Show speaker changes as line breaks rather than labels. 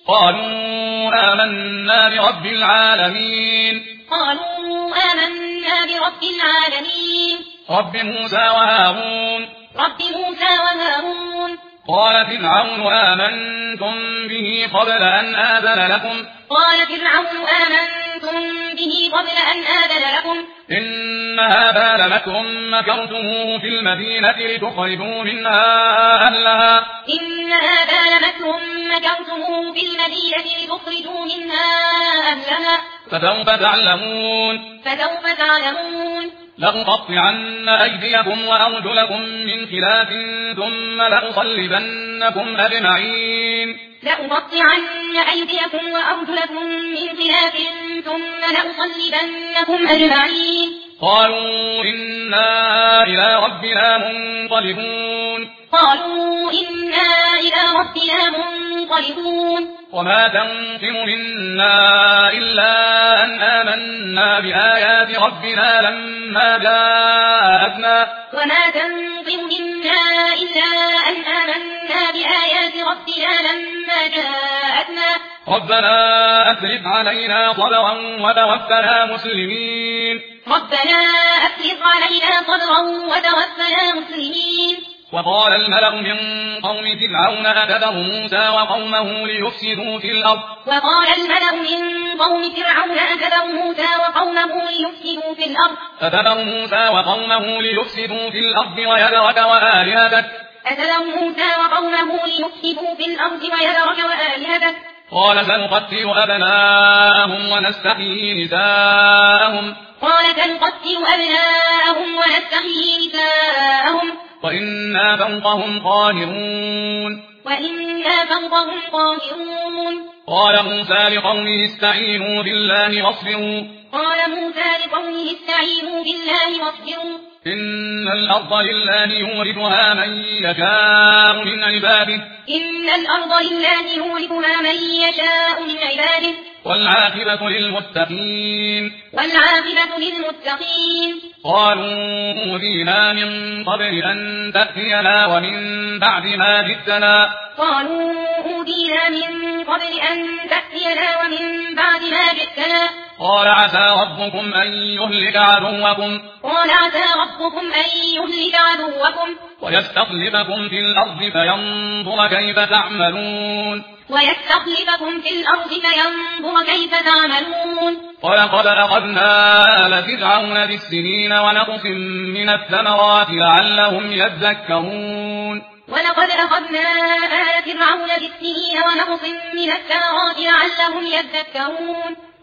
قالوا آمنا برب العالمين. رب موسى وهارون. قال فرعون آمنتم به قبل أن آذن لكم. إن هذا لمكر مكرتموه في المدينة لتخرجوا منها أهلها. فسوف تعلمون. لأقطعن أيديكم وأرجلكم من خلاف ثم لأصلبنكم أجمعين. قالوا إنا إلى ربنا منقلبون. وما تنقم منا إلا أن آمنا بآيات ربنا لما جاءتنا. ربنا أفرغ علينا صبرا وتوفنا مسلمين. وقال الملأ من قوم فرعون أتذر موسى وقومه ليفسدوا في الأرض. ويذرك وآلهتك. قال سنقتل أبناءهم ونستحيي نساءهم. وإنا فوقهم قاهرون. قال موسى لقومه استعينوا بالله واصبروا. إن الأرض لله يورثها من يشاء من عباده. والعاقبة للمتقين. قالوا أوذينا من قبل أن تأتينا ومن بعد ما جئتنا. قال عسى ربكم أن يهلك عدوكم. ويستخلفكم في الأرض فينظر كيف تعملون. ولقد أخذنا آل فرعون بالسنين ونقص من الثمرات لعلهم يذكرون.